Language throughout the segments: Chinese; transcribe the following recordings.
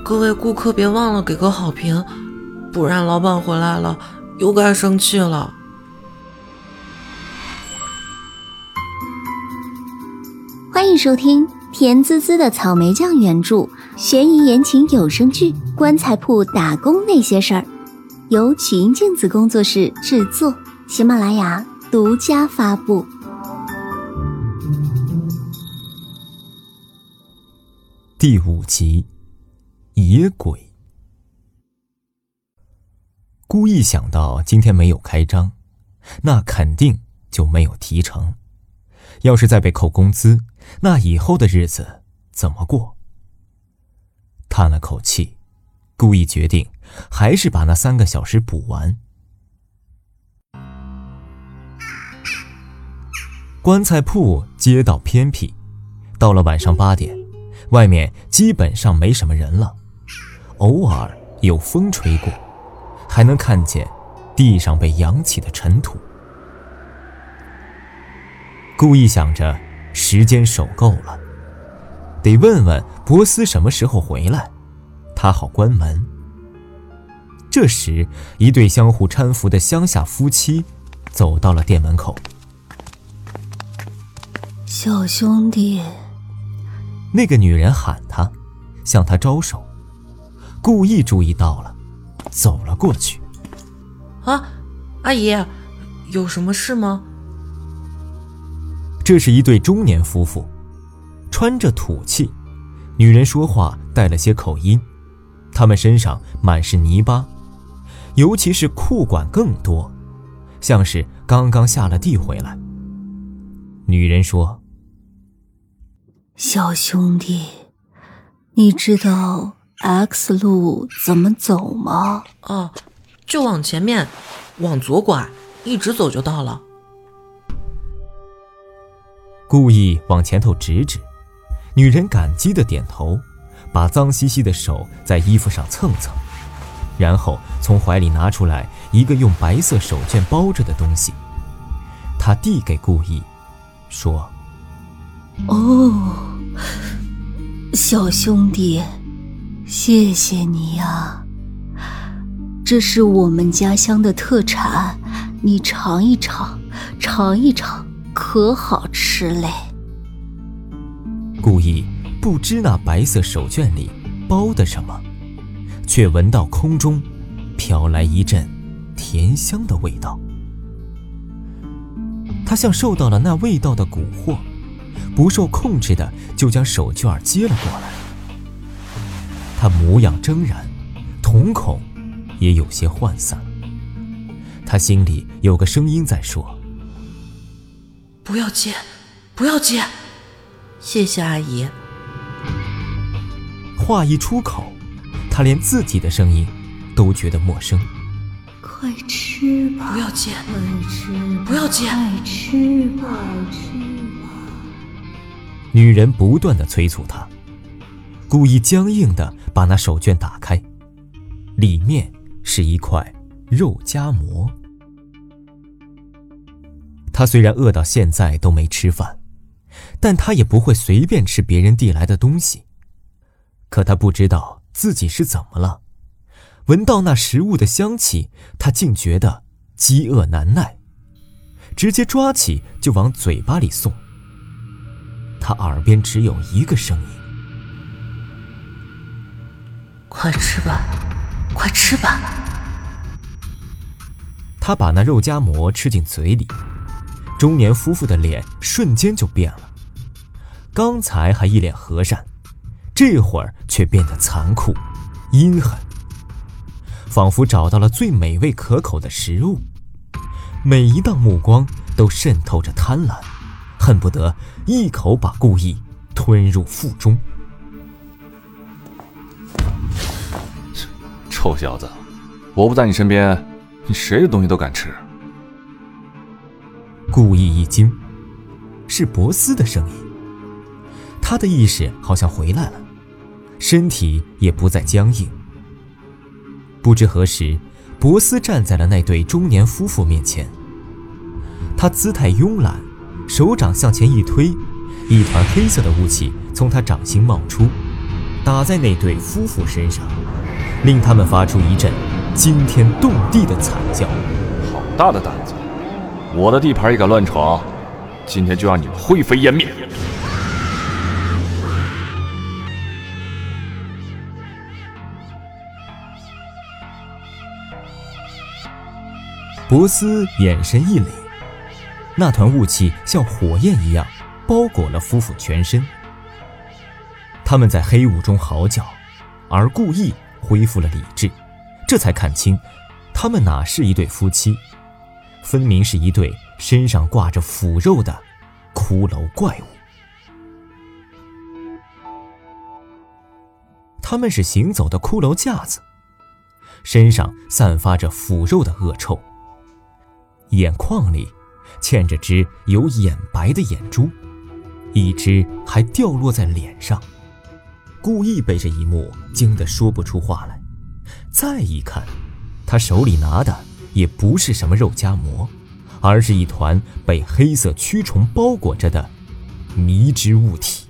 各位顾客别忘了给个好评，不然老板回来了又该生气了。 欢迎收听甜滋滋的草莓酱原著悬疑言情有声剧《棺材铺打工那些事儿》，由曲音镜子工作室制作，喜马拉雅独家发布。 第5集，野鬼。故意想到今天没有开张，那肯定就没有提成。要是再被扣工资，那以后的日子怎么过？叹了口气，故意决定还是把那3个小时补完。棺材铺街道偏僻，到了晚上8点，外面基本上没什么人了，偶尔有风吹过，还能看见地上被扬起的尘土。故意想着时间守够了，得问问博斯什么时候回来，他好关门。这时，一对相互搀扶的乡下夫妻走到了店门口。 小兄弟， 那个女人喊他，向他招手。故意注意到了，走了过去。 啊，阿姨，有什么事吗？ 这是一对中年夫妇，穿着土气，女人说话带了些口音，他们身上满是泥巴，尤其是裤管更多，像是刚刚下了地回来。女人说： 小兄弟，你知道 X 路怎么走吗？ 哦，就往前面，往左拐，一直走就到了。 故意往前头指指，女人感激地点头，把脏兮兮的手在衣服上蹭蹭，然后从怀里拿出来一个用白色手绢包着的东西。她递给故意，说： 哦，小兄弟，谢谢你呀，这是我们家乡的特产，你尝一尝，尝一尝，可好吃嘞。 故意不知那白色手绢里包的什么，却闻到空中飘来一阵甜香的味道。他像受到了那味道的蛊惑，不受控制的就将手绢接了过来。他模样狰然，瞳孔也有些涣散。他心里有个声音在说： 不要接，不要接，谢谢阿姨。 话一出口，他连自己的声音都觉得陌生。 快吃吧， 不要接， 快吃吧， 不要接， 快吃吧，快吃吧。 女人不断地催促他，故意僵硬地把那手绢打开，里面是一块肉夹馍。他虽然饿到现在都没吃饭，但他也不会随便吃别人递来的东西。可他不知道自己是怎么了，闻到那食物的香气，他竟觉得饥饿难耐，直接抓起就往嘴巴里送。他耳边只有一个声音： 快吃吧，快吃吧。 他把那肉夹馍吃进嘴里，中年夫妇的脸瞬间就变了，刚才还一脸和善，这会儿却变得残酷阴狠，仿佛找到了最美味可口的食物，每一道目光都渗透着贪婪，恨不得一口把故意吞入腹中。 臭小子，我不在你身边，你谁的东西都敢吃。 故意一惊，是博斯的声音。他的意识好像回来了，身体也不再僵硬。不知何时，博斯站在了那对中年夫妇面前。他姿态慵懒，手掌向前一推，一团黑色的雾气从他掌心冒出， 打在那对夫妇身上，令他们发出一阵惊天动地的惨叫。 好大的胆子！我的地盘也敢乱闯，今天就让你们灰飞烟灭！ 博斯眼神一凛，那团雾气像火焰一样包裹了夫妇全身。他们在黑雾中嚎叫，而顾意恢复了理智，这才看清他们哪是一对夫妻，分明是一对身上挂着腐肉的骷髅怪物。他们是行走的骷髅架子，身上散发着腐肉的恶臭，眼眶里嵌着只有眼白的眼珠，一只还掉落在脸上。故意被这一幕惊得说不出话来。再一看，他手里拿的也不是什么肉夹馍，而是一团被黑色蛆虫包裹着的迷之物体。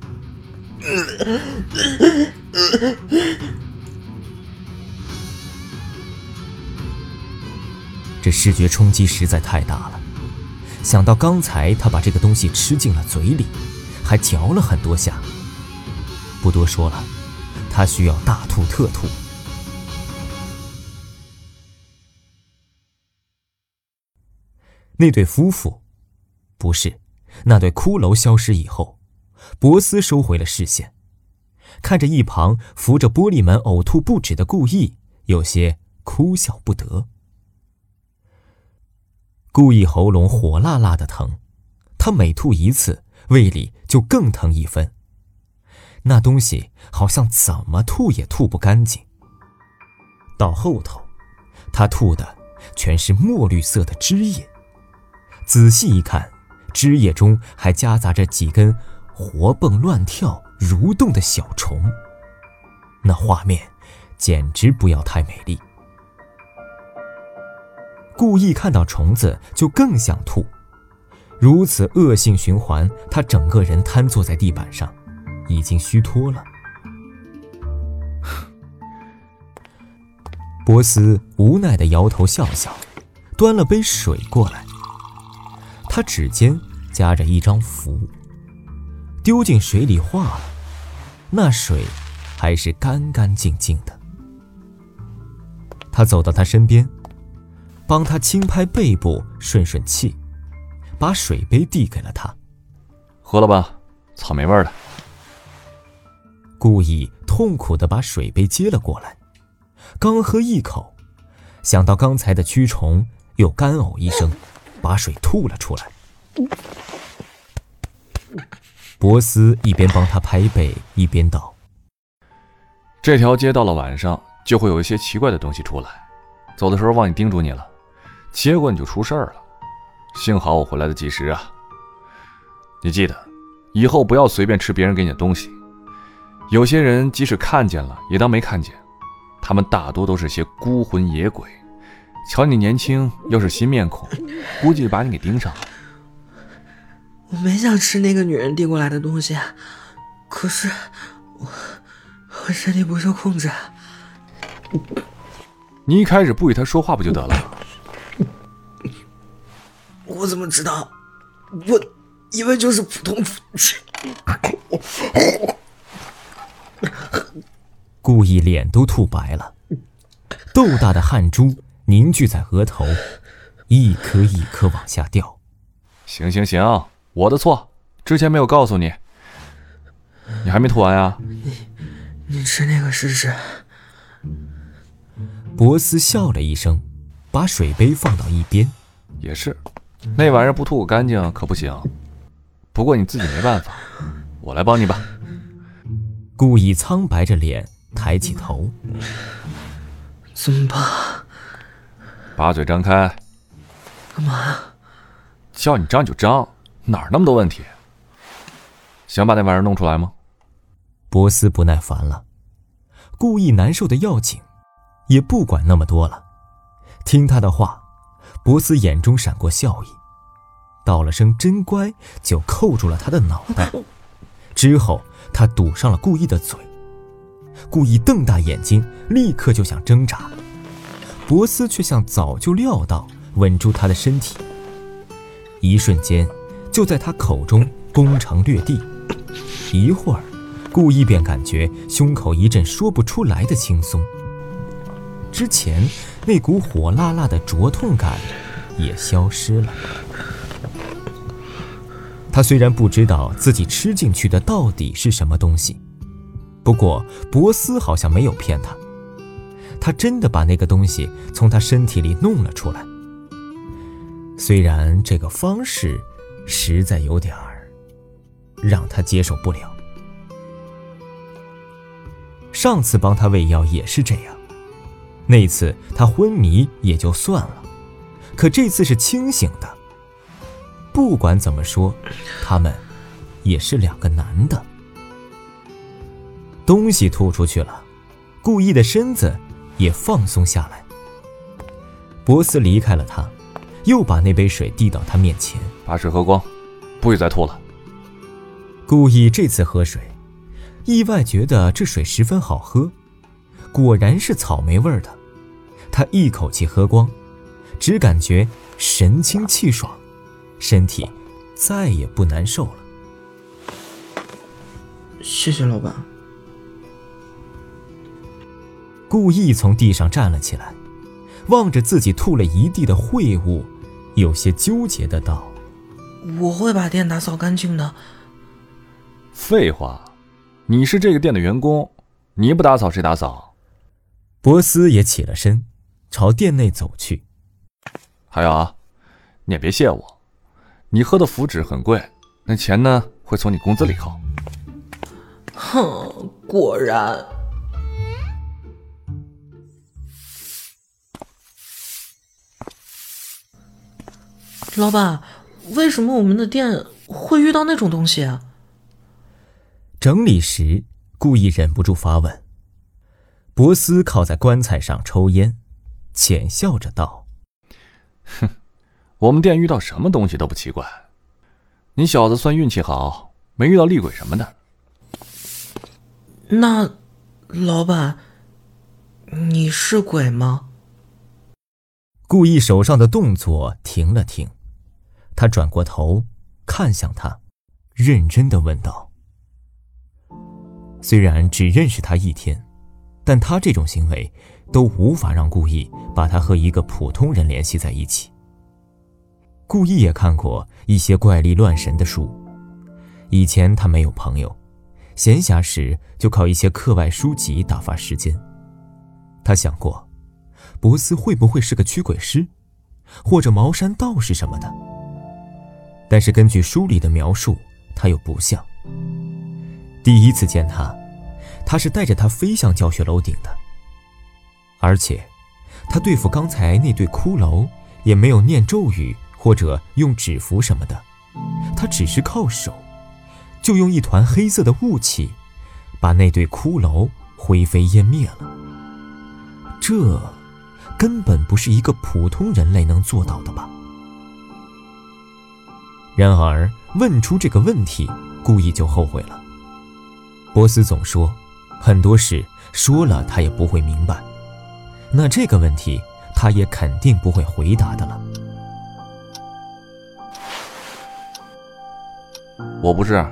这视觉冲击实在太大了，想到刚才他把这个东西吃进了嘴里，还嚼了很多下。不多说了，他需要大吐特吐。那对夫妇，不是，那对骷髅消失以后，博斯收回了视线，看着一旁扶着玻璃门呕吐不止的顾意，有些哭笑不得。顾意喉咙火辣辣的疼，他每吐一次，胃里就更疼一分。那东西好像怎么吐也吐不干净。到后头，他吐的全是墨绿色的汁液，仔细一看，汁液中还夹杂着几根活蹦乱跳蠕动的小虫，那画面简直不要太美丽。故意看到虫子就更想吐，如此恶性循环，他整个人瘫坐在地板上，已经虚脱了。波斯无奈地摇头笑笑，端了杯水过来。他指尖夹着一张符，丢进水里化了，那水还是干干净净的。他走到他身边，帮他轻拍背部顺顺气，把水杯递给了他。 喝了吧，草莓味的。 故意痛苦地把水杯接了过来，刚喝一口，想到刚才的蛆虫，又干呕一声，把水吐了出来。博斯一边帮他拍背，一边道： 这条街到了晚上就会有一些奇怪的东西出来，走的时候忘记叮嘱你了，结果你就出事儿了。幸好我回来的及时啊。你记得以后不要随便吃别人给你的东西，有些人即使看见了也当没看见，他们大多都是些孤魂野鬼，瞧你年轻又是新面孔，估计把你给盯上了。 我没想吃那个女人递过来的东西，可是我身体不受控制。 你一开始不与他说话不就得了？ 我怎么知道？我以为就是普通。 故意脸都吐白了，豆大的汗珠凝聚在额头，一颗一颗往下掉。 行，我的错，之前没有告诉你。你还没吐完呀？ 你吃那个试试。 博斯笑了一声，把水杯放到一边。 也是，那玩意儿不吐个干净可不行。不过你自己没办法，我来帮你吧。 故意苍白着脸抬起头。 怎么办？ 把嘴张开。 干嘛？ 叫你张就张，哪儿那么多问题？想把那玩意儿弄出来吗？ 博斯不耐烦了，故意难受的要紧，也不管那么多了。听他的话，博斯眼中闪过笑意，道了声真乖，就扣住了他的脑袋。之后他堵上了故意的嘴， 故意瞪大眼睛，立刻就想挣扎。博斯却像早就料到，稳住他的身体。一瞬间，就在他口中攻城略地。一会儿，故意便感觉胸口一阵说不出来的轻松，之前那股火辣辣的灼痛感也消失了。他虽然不知道自己吃进去的到底是什么东西，不过博斯好像没有骗他，他真的把那个东西从他身体里弄了出来。虽然这个方式实在有点让他接受不了。上次帮他喂药也是这样，那次他昏迷也就算了，可这次是清醒的。不管怎么说，他们也是两个男的。东西吐出去了，故意的身子也放松下来。博斯离开了他，又把那杯水递到他面前， 把水喝光，不许再吐了。 故意这次喝水，意外觉得这水十分好喝，果然是草莓味的。他一口气喝光，只感觉神清气爽，身体再也不难受了。 谢谢老板。 故意从地上站了起来，望着自己吐了一地的秽物，有些纠结的道： 我会把店打扫干净的。 废话，你是这个店的员工，你不打扫谁打扫？ 博斯也起了身，朝店内走去。 还有啊，你也别谢我，你喝的符纸很贵，那钱呢会从你工资里扣。 哼，果然。老板，为什么我们的店会遇到那种东西啊？ 整理时，故意忍不住发问。博斯靠在棺材上抽烟，浅笑着道： 哼，我们店遇到什么东西都不奇怪，你小子算运气好，没遇到厉鬼什么的。 那老板，你是鬼吗？ 故意手上的动作停了停，他转过头看向他，认真地问道。虽然只认识他一天，但他这种行为都无法让故意把他和一个普通人联系在一起。故意也看过一些怪力乱神的书，以前他没有朋友，闲暇时就靠一些课外书籍打发时间。他想过博斯会不会是个驱鬼师，或者茅山道士什么的，但是根据书里的描述，他又不像。第一次见他是带着他飞向教学楼顶的，而且他对付刚才那对骷髅也没有念咒语或者用纸符什么的，他只是靠手就用一团黑色的雾气把那对骷髅灰飞烟灭了。这根本不是一个普通人类能做到的吧？然而问出这个问题，故意就后悔了。博斯总说很多事说了他也不会明白，那这个问题他也肯定不会回答的了。 我不是。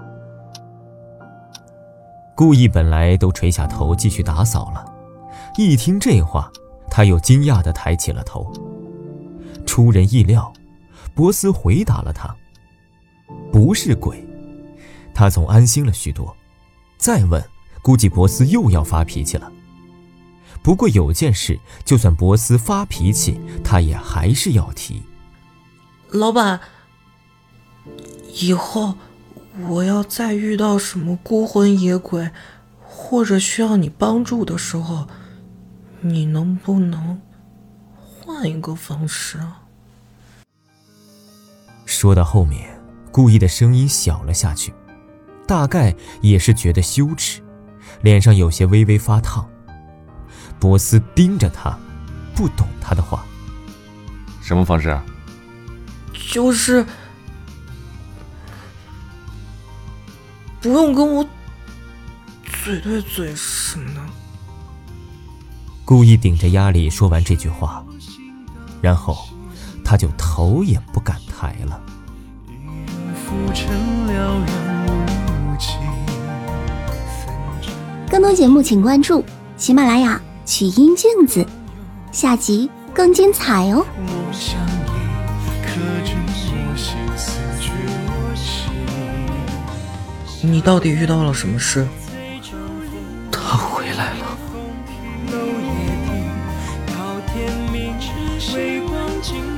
故意本来都垂下头继续打扫了，一听这话，他又惊讶地抬起了头。出人意料，博斯回答了他，不是鬼。他总安心了许多，再问估计博斯又要发脾气了。不过有件事，就算博斯发脾气，他也还是要提。 老板，以后我要再遇到什么孤魂野鬼，或者需要你帮助的时候，你能不能换一个方式啊？ 说到后面，故意的声音小了下去，大概也是觉得羞耻，脸上有些微微发烫。博斯盯着他，不懂他的话。 什么方式啊？ 就是不用跟我嘴对嘴什么的。 故意顶着压力说完这句话，然后他就头也不敢抬了。 更多节目请关注喜马拉雅曲音镜子，下集更精彩哦。 你到底遇到了什么事？ 他回来了。 到天明之时，微光尽